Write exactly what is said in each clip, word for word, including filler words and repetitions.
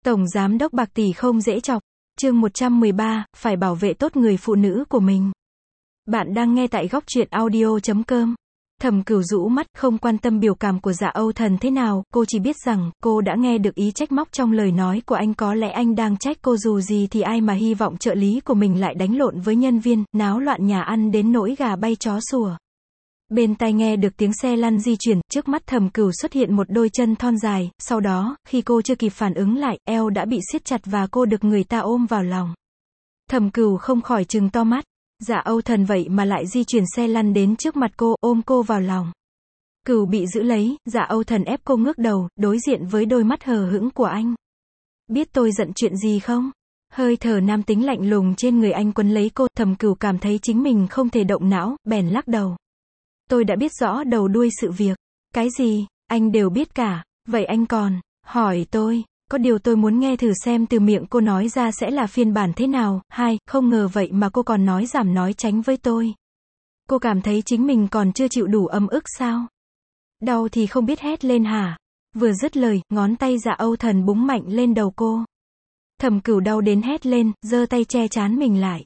Tổng giám đốc bạc tỷ không dễ chọc. Chương một trăm mười ba, phải bảo vệ tốt người phụ nữ của mình. Bạn đang nghe tại góc truyện audio chấm com. Thẩm Cửu rũ mắt, không quan tâm biểu cảm của Dạ Âu Thần thế nào, cô chỉ biết rằng, cô đã nghe được ý trách móc trong lời nói của anh, có lẽ anh đang trách cô, dù gì thì ai mà hy vọng trợ lý của mình lại đánh lộn với nhân viên, náo loạn nhà ăn đến nỗi gà bay chó sủa. Bên tai nghe được tiếng xe lăn di chuyển, trước mắt Thẩm Cửu xuất hiện một đôi chân thon dài, sau đó, khi cô chưa kịp phản ứng lại, eo đã bị siết chặt và cô được người ta ôm vào lòng. Thẩm Cửu không khỏi trừng to mắt. Dạ Âu Thần vậy mà lại di chuyển xe lăn đến trước mặt cô, ôm cô vào lòng. Cửu bị giữ lấy, Dạ Âu Thần ép cô ngước đầu, đối diện với đôi mắt hờ hững của anh. Biết tôi giận chuyện gì không? Hơi thở nam tính lạnh lùng trên người anh quấn lấy cô, Thẩm Cửu cảm thấy chính mình không thể động não, bèn lắc đầu. Tôi đã biết rõ đầu đuôi sự việc. Cái gì? Anh đều biết cả. Vậy anh còn hỏi tôi? Có điều tôi muốn nghe thử xem từ miệng cô nói ra sẽ là phiên bản thế nào. Hai, không ngờ vậy mà cô còn nói giảm nói tránh với tôi. Cô cảm thấy chính mình còn chưa chịu đủ ấm ức sao? Đau thì không biết hét lên hả? Vừa dứt lời, ngón tay Dạ Âu Thần búng mạnh lên đầu cô. Thẩm Cửu đau đến hét lên, giơ tay che trán mình lại.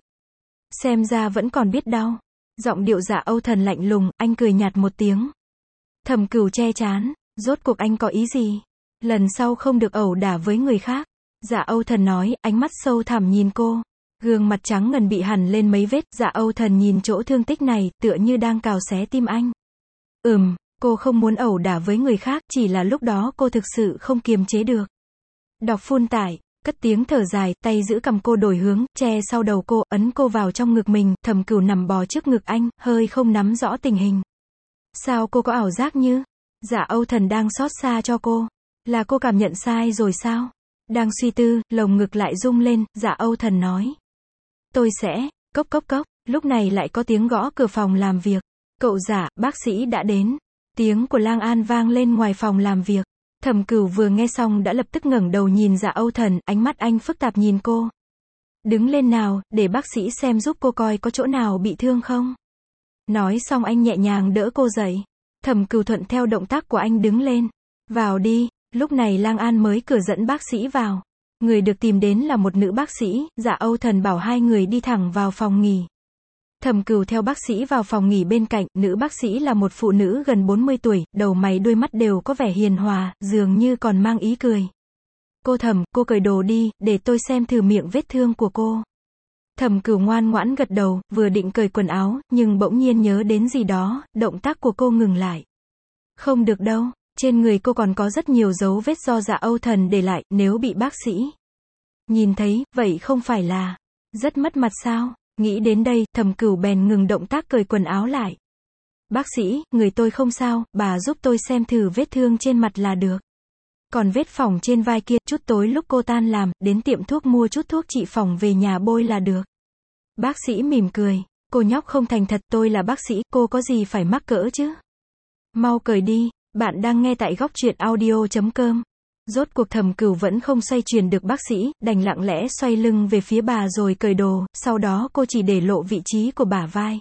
Xem ra vẫn còn biết đau. Giọng điệu Dạ Âu Thần lạnh lùng, anh cười nhạt một tiếng. Thẩm Cửu che trán, rốt cuộc anh có ý gì? Lần sau không được ẩu đả với người khác. Dạ Âu Thần nói, ánh mắt sâu thẳm nhìn cô. Gương mặt trắng ngần bị hằn lên mấy vết, Dạ Âu Thần nhìn chỗ thương tích này, tựa như đang cào xé tim anh. Ừm, cô không muốn ẩu đả với người khác, chỉ là lúc đó cô thực sự không kiềm chế được. Đọc phun tải. Cất tiếng thở dài, tay giữ cầm cô đổi hướng, che sau đầu cô, ấn cô vào trong ngực mình, Thẩm Cửu nằm bò trước ngực anh, hơi không nắm rõ tình hình. Sao cô có ảo giác như? Dạ Âu Thần đang xót xa cho cô. Là cô cảm nhận sai rồi sao? Đang suy tư, lồng ngực lại rung lên, Dạ Âu Thần nói. Tôi sẽ, cốc cốc cốc, lúc này lại có tiếng gõ cửa phòng làm việc. Cậu Dạ, bác sĩ đã đến. Tiếng của Lang An vang lên ngoài phòng làm việc. Thẩm Cửu vừa nghe xong đã lập tức ngẩng đầu nhìn Dạ Âu Thần, ánh mắt anh phức tạp nhìn cô. Đứng lên nào, để bác sĩ xem giúp cô coi có chỗ nào bị thương không. Nói xong anh nhẹ nhàng đỡ cô dậy. Thẩm Cửu thuận theo động tác của anh đứng lên. Vào đi, lúc này Lang An mới cửa dẫn bác sĩ vào. Người được tìm đến là một nữ bác sĩ, Dạ Âu Thần bảo hai người đi thẳng vào phòng nghỉ. Thẩm Cửu theo bác sĩ vào phòng nghỉ bên cạnh, nữ bác sĩ là một phụ nữ gần bốn mươi tuổi, đầu mày đuôi mắt đều có vẻ hiền hòa, dường như còn mang ý cười. Cô Thẩm, cô cởi đồ đi, để tôi xem thử miệng vết thương của cô. Thẩm Cửu ngoan ngoãn gật đầu, vừa định cởi quần áo, nhưng bỗng nhiên nhớ đến gì đó, động tác của cô ngừng lại. Không được đâu, trên người cô còn có rất nhiều dấu vết do Dạ Âu Thần để lại, nếu bị bác sĩ nhìn thấy, vậy không phải là rất mất mặt sao? Nghĩ đến đây, Thẩm Cửu bèn ngừng động tác cởi quần áo lại. Bác sĩ, người tôi không sao, bà giúp tôi xem thử vết thương trên mặt là được. Còn vết phỏng trên vai kia, chút tối lúc cô tan làm, đến tiệm thuốc mua chút thuốc trị phỏng về nhà bôi là được. Bác sĩ mỉm cười. Cô nhóc không thành thật, tôi là bác sĩ, cô có gì phải mắc cỡ chứ? Mau cởi đi, bạn đang nghe tại góc truyện audio chấm com. Rốt cuộc Thẩm Cửu vẫn không xoay chuyển được bác sĩ, đành lặng lẽ xoay lưng về phía bà rồi cởi đồ, sau đó cô chỉ để lộ vị trí của bả vai.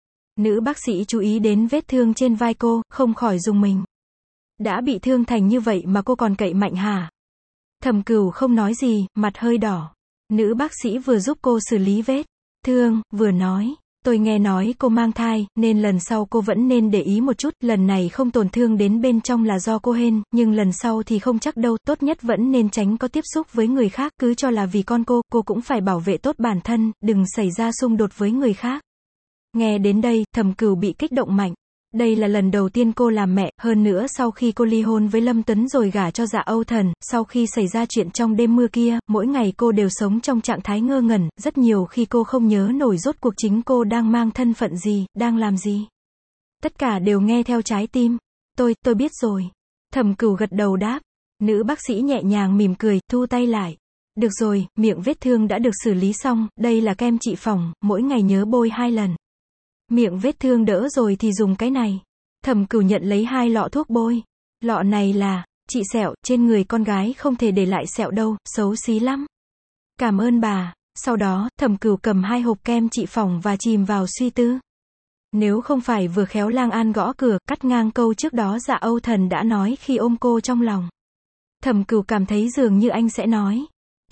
Nữ bác sĩ chú ý đến vết thương trên vai cô, không khỏi rùng mình. Đã bị thương thành như vậy mà cô còn cậy mạnh hả? Thẩm Cửu không nói gì, mặt hơi đỏ. Nữ bác sĩ vừa giúp cô xử lý vết thương, vừa nói. Tôi nghe nói cô mang thai, nên lần sau cô vẫn nên để ý một chút, lần này không tổn thương đến bên trong là do cô hên, nhưng lần sau thì không chắc đâu, tốt nhất vẫn nên tránh có tiếp xúc với người khác, cứ cho là vì con cô, cô cũng phải bảo vệ tốt bản thân, đừng xảy ra xung đột với người khác. Nghe đến đây, Thẩm Cửu bị kích động mạnh. Đây là lần đầu tiên cô làm mẹ, hơn nữa sau khi cô ly hôn với Lâm Tuấn rồi gả cho Dạ Âu Thần, sau khi xảy ra chuyện trong đêm mưa kia, mỗi ngày cô đều sống trong trạng thái ngơ ngẩn, rất nhiều khi cô không nhớ nổi rốt cuộc chính cô đang mang thân phận gì, đang làm gì. Tất cả đều nghe theo trái tim. Tôi, tôi biết rồi. Thẩm Cửu gật đầu đáp. Nữ bác sĩ nhẹ nhàng mỉm cười, thu tay lại. Được rồi, miệng vết thương đã được xử lý xong, đây là kem trị phỏng, mỗi ngày nhớ bôi hai lần. Miệng vết thương đỡ rồi thì dùng cái này. Thẩm Cửu nhận lấy hai lọ thuốc bôi. Lọ này là trị sẹo, trên người con gái không thể để lại sẹo đâu, xấu xí lắm. Cảm ơn bà. Sau đó, Thẩm Cửu cầm hai hộp kem trị phỏng và chìm vào suy tư. Nếu không phải vừa khéo Lang An gõ cửa, cắt ngang câu trước đó Dạ Âu Thần đã nói khi ôm cô trong lòng. Thẩm Cửu cảm thấy dường như anh sẽ nói,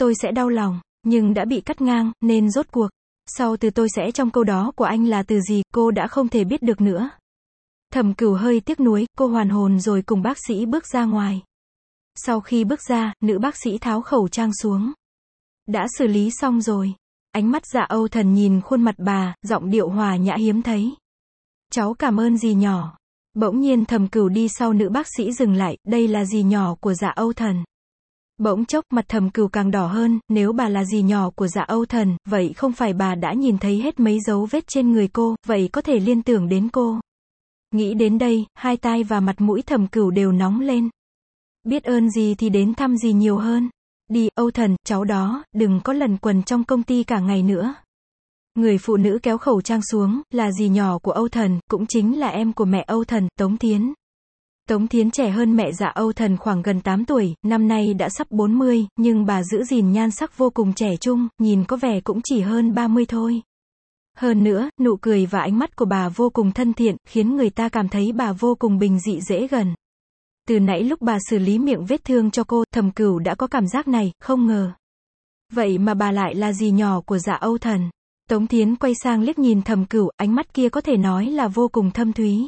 tôi sẽ đau lòng, nhưng đã bị cắt ngang, nên rốt cuộc, sau từ tôi sẽ trong câu đó của anh là từ gì, cô đã không thể biết được nữa. Thẩm Cửu hơi tiếc nuối, cô hoàn hồn rồi cùng bác sĩ bước ra ngoài. Sau khi bước ra, nữ bác sĩ tháo khẩu trang xuống. Đã xử lý xong rồi. Ánh mắt Dạ Âu Thần nhìn khuôn mặt bà, giọng điệu hòa nhã hiếm thấy. Cháu cảm ơn dì nhỏ. Bỗng nhiên Thẩm Cửu đi sau nữ bác sĩ dừng lại, đây là dì nhỏ của Dạ Âu Thần. Bỗng chốc mặt Thẩm Cửu càng đỏ hơn, nếu bà là dì nhỏ của Dạ Âu Thần, vậy không phải bà đã nhìn thấy hết mấy dấu vết trên người cô, vậy có thể liên tưởng đến cô. Nghĩ đến đây, hai tai và mặt mũi Thẩm Cửu đều nóng lên. Biết ơn gì thì đến thăm dì nhiều hơn. Đi, Âu Thần, cháu đó, đừng có lẩn quẩn trong công ty cả ngày nữa. Người phụ nữ kéo khẩu trang xuống, là dì nhỏ của Âu Thần, cũng chính là em của mẹ Âu Thần, Tống Thiến. Tống Thiến trẻ hơn mẹ Dạ Âu Thần khoảng gần tám tuổi, năm nay đã sắp bốn mươi, nhưng bà giữ gìn nhan sắc vô cùng trẻ trung, nhìn có vẻ cũng chỉ hơn ba mươi thôi. Hơn nữa, nụ cười và ánh mắt của bà vô cùng thân thiện, khiến người ta cảm thấy bà vô cùng bình dị dễ gần. Từ nãy lúc bà xử lý miệng vết thương cho cô, Thẩm Cửu đã có cảm giác này, không ngờ. Vậy mà bà lại là dì nhỏ của Dạ Âu Thần. Tống Thiến quay sang liếc nhìn Thẩm Cửu, ánh mắt kia có thể nói là vô cùng thâm thúy.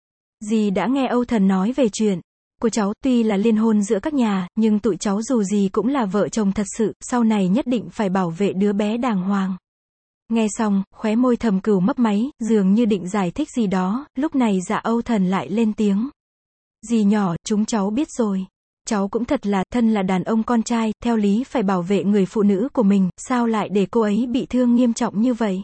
Dì đã nghe Âu Thần nói về chuyện của cháu, tuy là liên hôn giữa các nhà, nhưng tụi cháu dù gì cũng là vợ chồng thật sự, sau này nhất định phải bảo vệ đứa bé đàng hoàng. Nghe xong, khóe môi Thẩm Cửu mấp máy, dường như định giải thích gì đó, lúc này Dạ Âu Thần lại lên tiếng. Dì nhỏ, chúng cháu biết rồi. Cháu cũng thật là, thân là đàn ông con trai, theo lý phải bảo vệ người phụ nữ của mình, sao lại để cô ấy bị thương nghiêm trọng như vậy?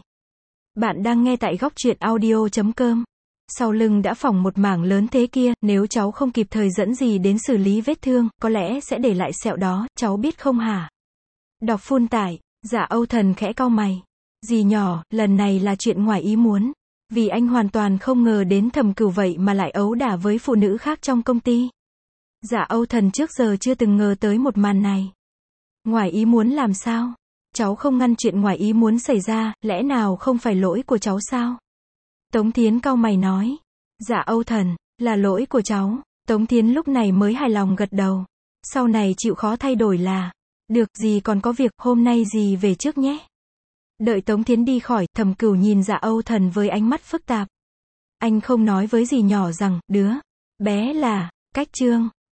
Bạn đang nghe tại góc truyện audio chấm com. Sau lưng đã phỏng một mảng lớn thế kia, nếu cháu không kịp thời dẫn dì đến xử lý vết thương, có lẽ sẽ để lại sẹo đó, cháu biết không hả? Đọc phun tải, Dạ Âu Thần khẽ cau mày. Dì nhỏ, lần này là chuyện ngoài ý muốn. Vì anh hoàn toàn không ngờ đến Thẩm Cửu vậy mà lại ấu đả với phụ nữ khác trong công ty. Dạ Âu Thần trước giờ chưa từng ngờ tới một màn này. Ngoài ý muốn làm sao? Cháu không ngăn chuyện ngoài ý muốn xảy ra, lẽ nào không phải lỗi của cháu sao? Tống Thiến cau mày nói. Dạ Âu Thần, là lỗi của cháu. Tống Thiến lúc này mới hài lòng gật đầu. Sau này chịu khó thay đổi là. Được, dì còn có việc, hôm nay dì về trước nhé. Đợi Tống Thiến đi khỏi, Thẩm Cửu nhìn Dạ Âu Thần với ánh mắt phức tạp. Anh không nói với dì nhỏ rằng, đứa bé là, cách trương.